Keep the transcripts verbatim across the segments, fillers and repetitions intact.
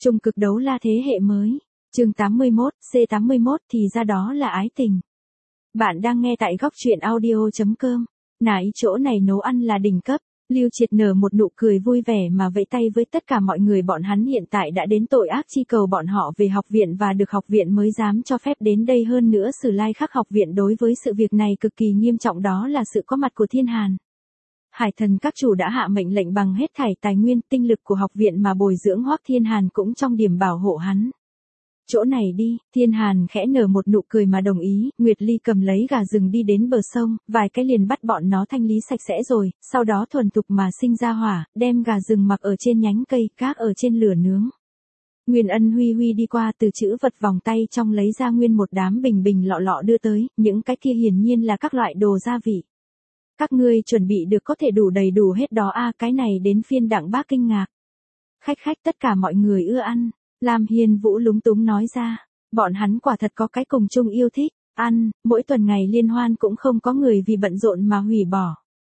Trung cực đấu la thế hệ mới. Chương tám mươi mốt, C tám mươi mốt thì ra đó là ái tình. Bạn đang nghe tại góc truyện audio chấm com. Nãy chỗ này nấu ăn là đỉnh cấp. Lưu Triệt nở một nụ cười vui vẻ mà vẫy tay với tất cả mọi người, bọn hắn hiện tại đã đến tội ác chi cầu bọn họ về học viện và được học viện mới dám cho phép đến đây, hơn nữa Sử Lai Khắc học viện đối với sự việc này cực kỳ nghiêm trọng, đó là sự có mặt của Thiên Hàn. Hải thần các chủ đã hạ mệnh lệnh bằng hết thảy tài nguyên tinh lực của học viện mà bồi dưỡng Hoắc Thiên Hàn, cũng trong điểm bảo hộ hắn. Chỗ này đi, Thiên Hàn khẽ nở một nụ cười mà đồng ý. Nguyệt Ly cầm lấy gà rừng đi đến bờ sông, vài cái liền bắt bọn nó thanh lý sạch sẽ rồi, sau đó thuần thục mà sinh ra hỏa, đem gà rừng mặc ở trên nhánh cây, gác ở trên lửa nướng. Nguyên Ân Huy Huy đi qua, từ chữ vật vòng tay trong lấy ra nguyên một đám bình bình lọ lọ đưa tới, những cái kia hiển nhiên là các loại đồ gia vị. Các ngươi chuẩn bị được có thể đủ đầy đủ hết đó a? À, cái này đến phiên Đặng Bác kinh ngạc. Khách khách tất cả mọi người ưa ăn. Lam Hiên Vũ lúng túng nói ra, bọn hắn quả thật có cái cùng chung yêu thích, ăn, mỗi tuần ngày liên hoan cũng không có người vì bận rộn mà hủy bỏ.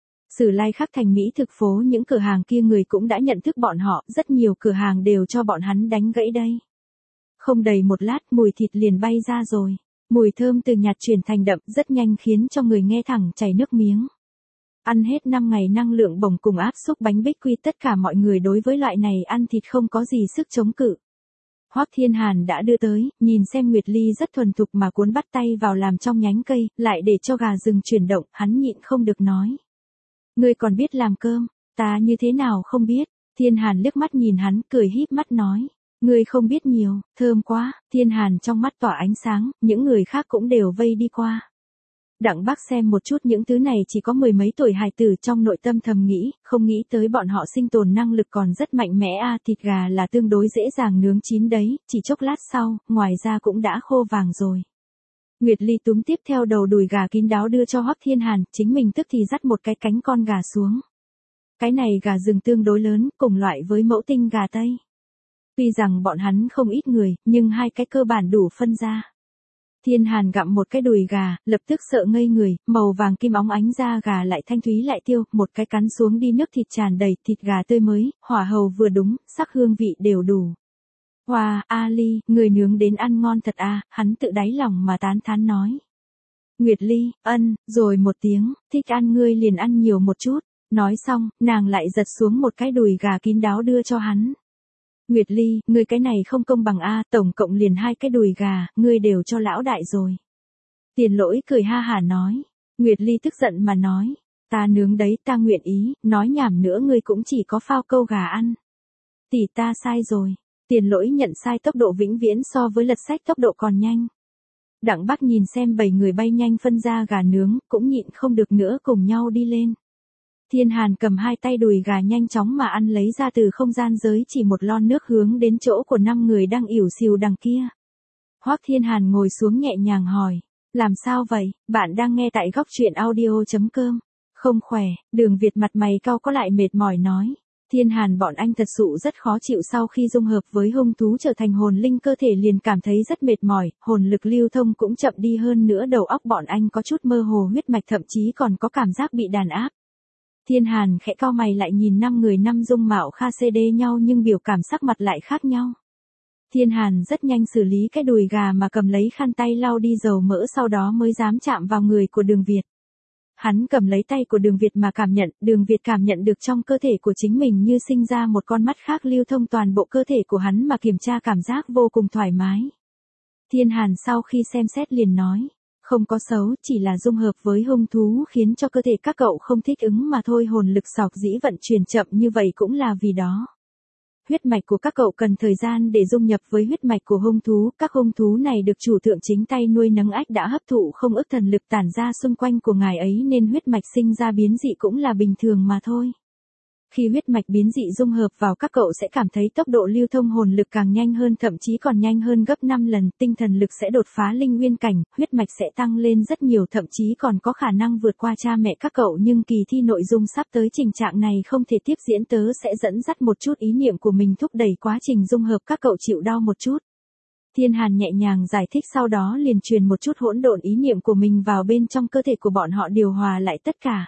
Sử Lai Khắc thành Mỹ thực phố, những cửa hàng kia người cũng đã nhận thức bọn họ, rất nhiều cửa hàng đều cho bọn hắn đánh gãy đây. Không đầy một lát mùi thịt liền bay ra rồi, mùi thơm từ nhạt chuyển thành đậm, rất nhanh khiến cho người nghe thẳng chảy nước miếng. Ăn hết năm ngày năng lượng bổng cùng áp xúc bánh bích quy, tất cả mọi người đối với loại này ăn thịt không có gì sức chống cự. Hoắc Thiên Hàn đã đưa tới, nhìn xem Nguyệt Ly rất thuần thục mà cuốn bắt tay vào làm trong nhánh cây, lại để cho gà rừng chuyển động, hắn nhịn không được nói. Ngươi còn biết làm cơm, ta như thế nào không biết. Thiên Hàn liếc mắt nhìn hắn, cười híp mắt nói. Ngươi không biết nhiều, thơm quá. Thiên Hàn trong mắt tỏa ánh sáng, những người khác cũng đều vây đi qua. Đặng Bác xem một chút những thứ này chỉ có mười mấy tuổi hài tử, trong nội tâm thầm nghĩ, không nghĩ tới bọn họ sinh tồn năng lực còn rất mạnh mẽ a. À, thịt gà là tương đối dễ dàng nướng chín đấy, chỉ chốc lát sau, ngoài ra cũng đã khô vàng rồi. Nguyệt Ly túm tiếp theo đầu đùi gà kín đáo đưa cho Hoắc Thiên Hàn, chính mình tức thì dắt một cái cánh con gà xuống. Cái này gà rừng tương đối lớn, cùng loại với mẫu tinh gà Tây. Tuy rằng bọn hắn không ít người, nhưng hai cái cơ bản đủ phân ra. Thiên Hàn gặm một cái đùi gà, lập tức sợ ngây người, màu vàng kim óng ánh da gà lại thanh thúy lại tiêu, một cái cắn xuống đi nước thịt tràn đầy, thịt gà tươi mới, hỏa hầu vừa đúng, sắc hương vị đều đủ. Wow, Ali, người nướng đến ăn ngon thật à, hắn tự đáy lòng mà tán thán nói. Nguyệt Ly, ân, rồi một tiếng, thích ăn ngươi liền ăn nhiều một chút, nói xong, nàng lại giật xuống một cái đùi gà kín đáo đưa cho hắn. Nguyệt Ly, ngươi cái này không công bằng a, tổng cộng liền hai cái đùi gà, ngươi đều cho lão đại rồi. Tiền Lỗi cười ha hả nói. Nguyệt Ly tức giận mà nói, ta nướng đấy, ta nguyện ý, nói nhảm nữa ngươi cũng chỉ có phao câu gà ăn. Tỷ ta sai rồi. Tiền Lỗi nhận sai, tốc độ vĩnh viễn so với lật sách tốc độ còn nhanh. Đặng Bác nhìn xem bảy người bay nhanh phân ra gà nướng, cũng nhịn không được nữa cùng nhau đi lên. Thiên Hàn cầm hai tay đùi gà nhanh chóng mà ăn lấy ra từ không gian giới chỉ một lon nước hướng đến chỗ của năm người đang ỉu xìu đằng kia. Hoắc Thiên Hàn ngồi xuống nhẹ nhàng hỏi, làm sao vậy, bạn đang nghe tại góc truyện audio chấm com. Không khỏe, Đường Việt mặt mày cau có lại mệt mỏi nói. Thiên Hàn bọn anh thật sự rất khó chịu, sau khi dung hợp với hung thú trở thành hồn linh, cơ thể liền cảm thấy rất mệt mỏi, hồn lực lưu thông cũng chậm đi, hơn nữa đầu óc bọn anh có chút mơ hồ huyết mạch, thậm chí còn có cảm giác bị đàn áp. Thiên Hàn khẽ cau mày lại nhìn năm người năm dung mạo kha xê đê nhau nhưng biểu cảm sắc mặt lại khác nhau. Thiên Hàn rất nhanh xử lý cái đùi gà mà cầm lấy khăn tay lau đi dầu mỡ, sau đó mới dám chạm vào người của Đường Việt. Hắn cầm lấy tay của Đường Việt mà cảm nhận, Đường Việt cảm nhận được trong cơ thể của chính mình như sinh ra một con mắt khác lưu thông toàn bộ cơ thể của hắn mà kiểm tra, cảm giác vô cùng thoải mái. Thiên Hàn sau khi xem xét liền nói. Không có xấu, chỉ là dung hợp với hung thú khiến cho cơ thể các cậu không thích ứng mà thôi, hồn lực sọc dĩ vận chuyển chậm như vậy cũng là vì đó. Huyết mạch của các cậu cần thời gian để dung nhập với huyết mạch của hung thú, các hung thú này được chủ thượng chính tay nuôi nấng ách đã hấp thụ không ức thần lực tản ra xung quanh của ngài ấy, nên huyết mạch sinh ra biến dị cũng là bình thường mà thôi. Khi huyết mạch biến dị dung hợp vào, các cậu sẽ cảm thấy tốc độ lưu thông hồn lực càng nhanh hơn, thậm chí còn nhanh hơn gấp năm lần, tinh thần lực sẽ đột phá linh nguyên cảnh, huyết mạch sẽ tăng lên rất nhiều, thậm chí còn có khả năng vượt qua cha mẹ các cậu, nhưng kỳ thi nội dung sắp tới trình trạng này không thể tiếp diễn, tớ sẽ dẫn dắt một chút ý niệm của mình thúc đẩy quá trình dung hợp, các cậu chịu đau một chút. Thiên Hàn nhẹ nhàng giải thích, sau đó liền truyền một chút hỗn độn ý niệm của mình vào bên trong cơ thể của bọn họ, điều hòa lại tất cả.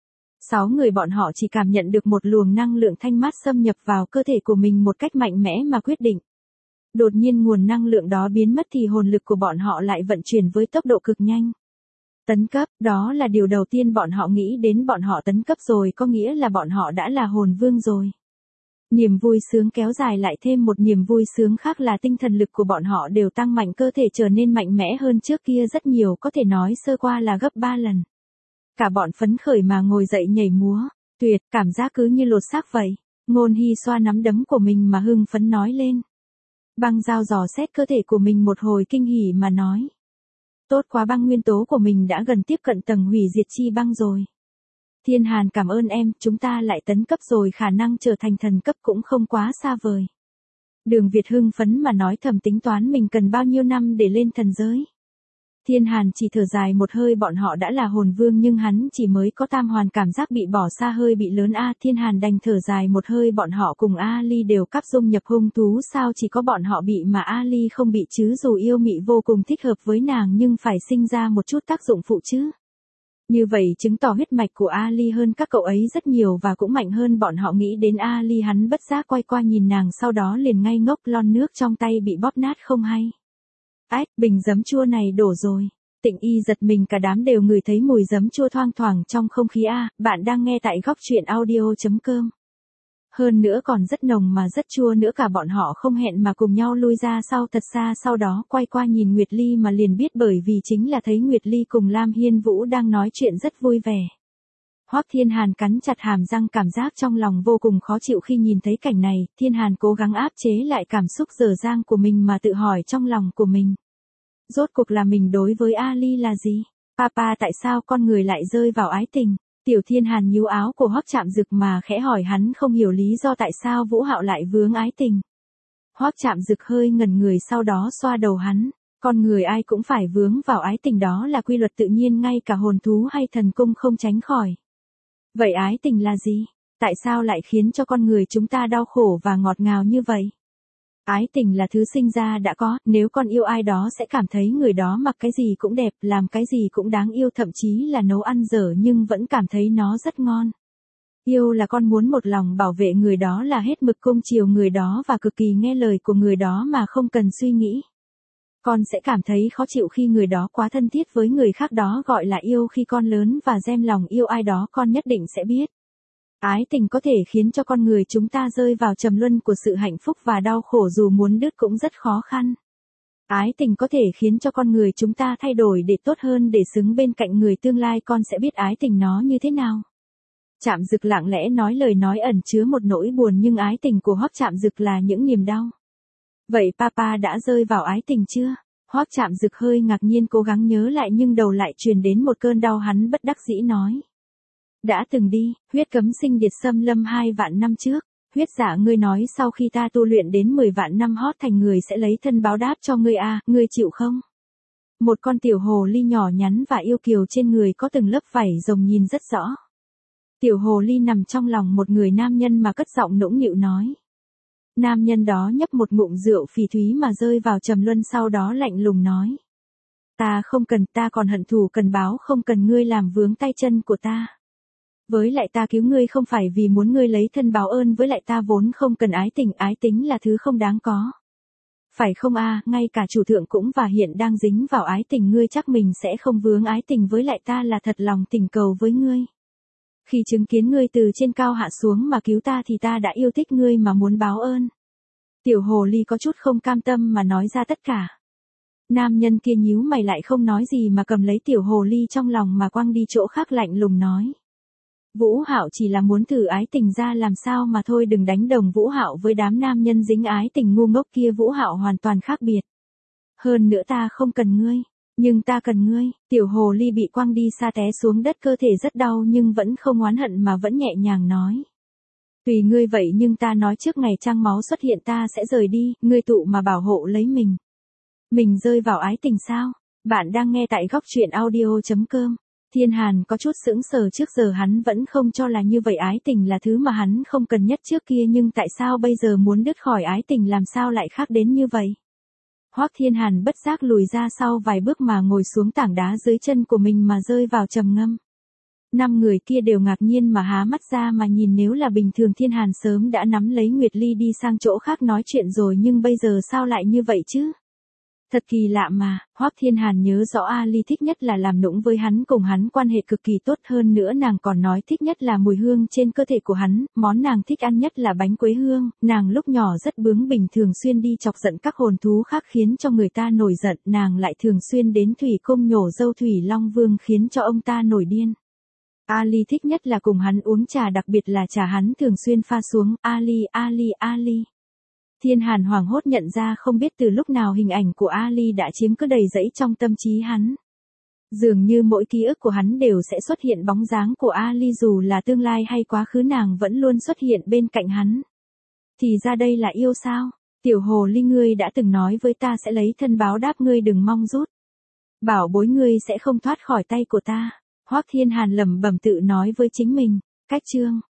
Sáu người bọn họ chỉ cảm nhận được một luồng năng lượng thanh mát xâm nhập vào cơ thể của mình một cách mạnh mẽ mà quyết định. Đột nhiên nguồn năng lượng đó biến mất thì hồn lực của bọn họ lại vận chuyển với tốc độ cực nhanh. Tấn cấp, đó là điều đầu tiên bọn họ nghĩ đến, bọn họ tấn cấp rồi có nghĩa là bọn họ đã là hồn vương rồi. Niềm vui sướng kéo dài lại thêm một niềm vui sướng khác là tinh thần lực của bọn họ đều tăng mạnh, cơ thể trở nên mạnh mẽ hơn trước kia rất nhiều, có thể nói sơ qua là gấp ba lần. Cả bọn phấn khởi mà ngồi dậy nhảy múa, tuyệt, cảm giác cứ như lột xác vậy. Ngôn Hy xoa nắm đấm của mình mà hưng phấn nói lên. Băng Giao dò xét cơ thể của mình một hồi kinh hỉ mà nói. Tốt quá, băng nguyên tố của mình đã gần tiếp cận tầng hủy diệt chi băng rồi. Thiên Hàn cảm ơn em, chúng ta lại tấn cấp rồi, khả năng trở thành thần cấp cũng không quá xa vời. Đường Việt hưng phấn mà nói thầm tính toán mình cần bao nhiêu năm để lên thần giới. Thiên Hàn chỉ thở dài một hơi, bọn họ đã là hồn vương nhưng hắn chỉ mới có tam hoàn, cảm giác bị bỏ xa hơi bị lớn a. Thiên Hàn đành thở dài một hơi, bọn họ cùng Ali đều cắp dung nhập hung thú, sao chỉ có bọn họ bị mà Ali không bị chứ, dù yêu mị vô cùng thích hợp với nàng nhưng phải sinh ra một chút tác dụng phụ chứ. Như vậy chứng tỏ huyết mạch của Ali hơn các cậu ấy rất nhiều và cũng mạnh hơn bọn họ. Nghĩ đến Ali hắn bất giác quay qua nhìn nàng, sau đó liền ngây ngốc, lon nước trong tay bị bóp nát không hay. Ách, bình giấm chua này đổ rồi. Tịnh Y giật mình, cả đám đều ngửi thấy mùi giấm chua thoang thoảng trong không khí a. Bạn đang nghe tại góc truyện audio chấm com. Hơn nữa còn rất nồng mà rất chua nữa, cả bọn họ không hẹn mà cùng nhau lui ra sau thật xa, sau đó quay qua nhìn Nguyệt Ly mà liền biết, bởi vì chính là thấy Nguyệt Ly cùng Lam Hiên Vũ đang nói chuyện rất vui vẻ. Hoắc Thiên Hàn cắn chặt hàm răng, cảm giác trong lòng vô cùng khó chịu khi nhìn thấy cảnh này. Thiên Hàn cố gắng áp chế lại cảm xúc dở dang của mình mà tự hỏi trong lòng của mình. Rốt cuộc là mình đối với Ali là gì? Papa, tại sao con người lại rơi vào ái tình? Tiểu Thiên Hàn nhíu áo của Hoắc Trạm Dực mà khẽ hỏi, hắn không hiểu lý do tại sao Vũ Hạo lại vướng ái tình. Hoắc Trạm Dực hơi ngẩn người, sau đó xoa đầu hắn. Con người ai cũng phải vướng vào ái tình, đó là quy luật tự nhiên, ngay cả hồn thú hay thần cung không tránh khỏi. Vậy ái tình là gì? Tại sao lại khiến cho con người chúng ta đau khổ và ngọt ngào như vậy? Ái tình là thứ sinh ra đã có, nếu con yêu ai đó sẽ cảm thấy người đó mặc cái gì cũng đẹp, làm cái gì cũng đáng yêu, thậm chí là nấu ăn dở nhưng vẫn cảm thấy nó rất ngon. Yêu là con muốn một lòng bảo vệ người đó, là hết mực cưng chiều người đó và cực kỳ nghe lời của người đó mà không cần suy nghĩ. Con sẽ cảm thấy khó chịu khi người đó quá thân thiết với người khác, đó gọi là yêu. Khi con lớn và gieo lòng yêu ai đó, con nhất định sẽ biết. Ái tình có thể khiến cho con người chúng ta rơi vào trầm luân của sự hạnh phúc và đau khổ, dù muốn đứt cũng rất khó khăn. Ái tình có thể khiến cho con người chúng ta thay đổi để tốt hơn, để xứng bên cạnh người tương lai. Con sẽ biết ái tình nó như thế nào. Trạm Dực lặng lẽ nói, lời nói ẩn chứa một nỗi buồn, nhưng ái tình của Hoắc Trạm Dực là những niềm đau. Vậy papa đã rơi vào ái tình chưa? Hoắc Trạm Dực hơi ngạc nhiên, cố gắng nhớ lại nhưng đầu lại truyền đến một cơn đau, hắn bất đắc dĩ nói. Đã từng đi, huyết cấm sinh điệt xâm lâm hai vạn năm trước. Huyết Dạ, ngươi nói sau khi ta tu luyện đến mười vạn năm hót thành người sẽ lấy thân báo đáp cho ngươi à, ngươi chịu không? Một con tiểu hồ ly nhỏ nhắn và yêu kiều, trên người có từng lớp vảy rồng nhìn rất rõ. Tiểu hồ ly nằm trong lòng một người nam nhân mà cất giọng nũng nịu nói. Nam nhân đó nhấp một ngụm rượu phỉ thúy mà rơi vào trầm luân, sau đó lạnh lùng nói. Ta không cần, ta còn hận thù cần báo, không cần ngươi làm vướng tay chân của ta. Với lại ta cứu ngươi không phải vì muốn ngươi lấy thân báo ơn, với lại ta vốn không cần ái tình, ái tính là thứ không đáng có. Phải không a? À, ngay cả chủ thượng cũng và hiện đang dính vào ái tình, ngươi chắc mình sẽ không vướng ái tình, với lại ta là thật lòng tình cầu với ngươi. Khi chứng kiến ngươi từ trên cao hạ xuống mà cứu ta thì ta đã yêu thích ngươi mà muốn báo ơn. Tiểu hồ ly có chút không cam tâm mà nói ra tất cả. Nam nhân kia nhíu mày lại không nói gì mà cầm lấy tiểu hồ ly trong lòng mà quăng đi chỗ khác, lạnh lùng nói. Vũ Hạo chỉ là muốn thử ái tình ra làm sao mà thôi, đừng đánh đồng Vũ Hạo với đám nam nhân dính ái tình ngu ngốc kia, Vũ Hạo hoàn toàn khác biệt. Hơn nữa ta không cần ngươi, nhưng ta cần ngươi. Tiểu hồ ly bị quăng đi xa té xuống đất, cơ thể rất đau nhưng vẫn không oán hận mà vẫn nhẹ nhàng nói. Tùy ngươi vậy, nhưng ta nói trước ngày trăng máu xuất hiện ta sẽ rời đi, ngươi tụ mà bảo hộ lấy mình. Mình rơi vào ái tình sao? Bạn đang nghe tại góc truyện audio chấm com. Thiên Hàn có chút sững sờ, trước giờ hắn vẫn không cho là như vậy, ái tình là thứ mà hắn không cần nhất trước kia, nhưng tại sao bây giờ muốn đứt khỏi ái tình, làm sao lại khác đến như vậy? Hoắc Thiên Hàn bất giác lùi ra sau vài bước mà ngồi xuống tảng đá dưới chân của mình mà rơi vào trầm ngâm. Năm người kia đều ngạc nhiên mà há mắt ra mà nhìn, nếu là bình thường Thiên Hàn sớm đã nắm lấy Nguyệt Ly đi sang chỗ khác nói chuyện rồi, nhưng bây giờ sao lại như vậy chứ? Thật kỳ lạ mà. Hoắc Thiên Hàn nhớ rõ Ali thích nhất là làm nũng với hắn, cùng hắn quan hệ cực kỳ tốt, hơn nữa nàng còn nói thích nhất là mùi hương trên cơ thể của hắn, món nàng thích ăn nhất là bánh quế hương, nàng lúc nhỏ rất bướng bỉnh, thường xuyên đi chọc giận các hồn thú khác khiến cho người ta nổi giận, nàng lại thường xuyên đến thủy cung nhổ dâu Thủy Long Vương khiến cho ông ta nổi điên. Ali thích nhất là cùng hắn uống trà, đặc biệt là trà hắn thường xuyên pha xuống, Ali, Ali, Ali. Thiên Hàn hoảng hốt nhận ra không biết từ lúc nào hình ảnh của Ali đã chiếm cứ đầy rẫy trong tâm trí hắn. Dường như mỗi ký ức của hắn đều sẽ xuất hiện bóng dáng của Ali, dù là tương lai hay quá khứ nàng vẫn luôn xuất hiện bên cạnh hắn. Thì ra đây là yêu sao? Tiểu hồ ly, ngươi đã từng nói với ta sẽ lấy thân báo đáp, ngươi đừng mong rút. Bảo bối, ngươi sẽ không thoát khỏi tay của ta. Hoắc Thiên Hàn lẩm bẩm tự nói với chính mình. Cách chương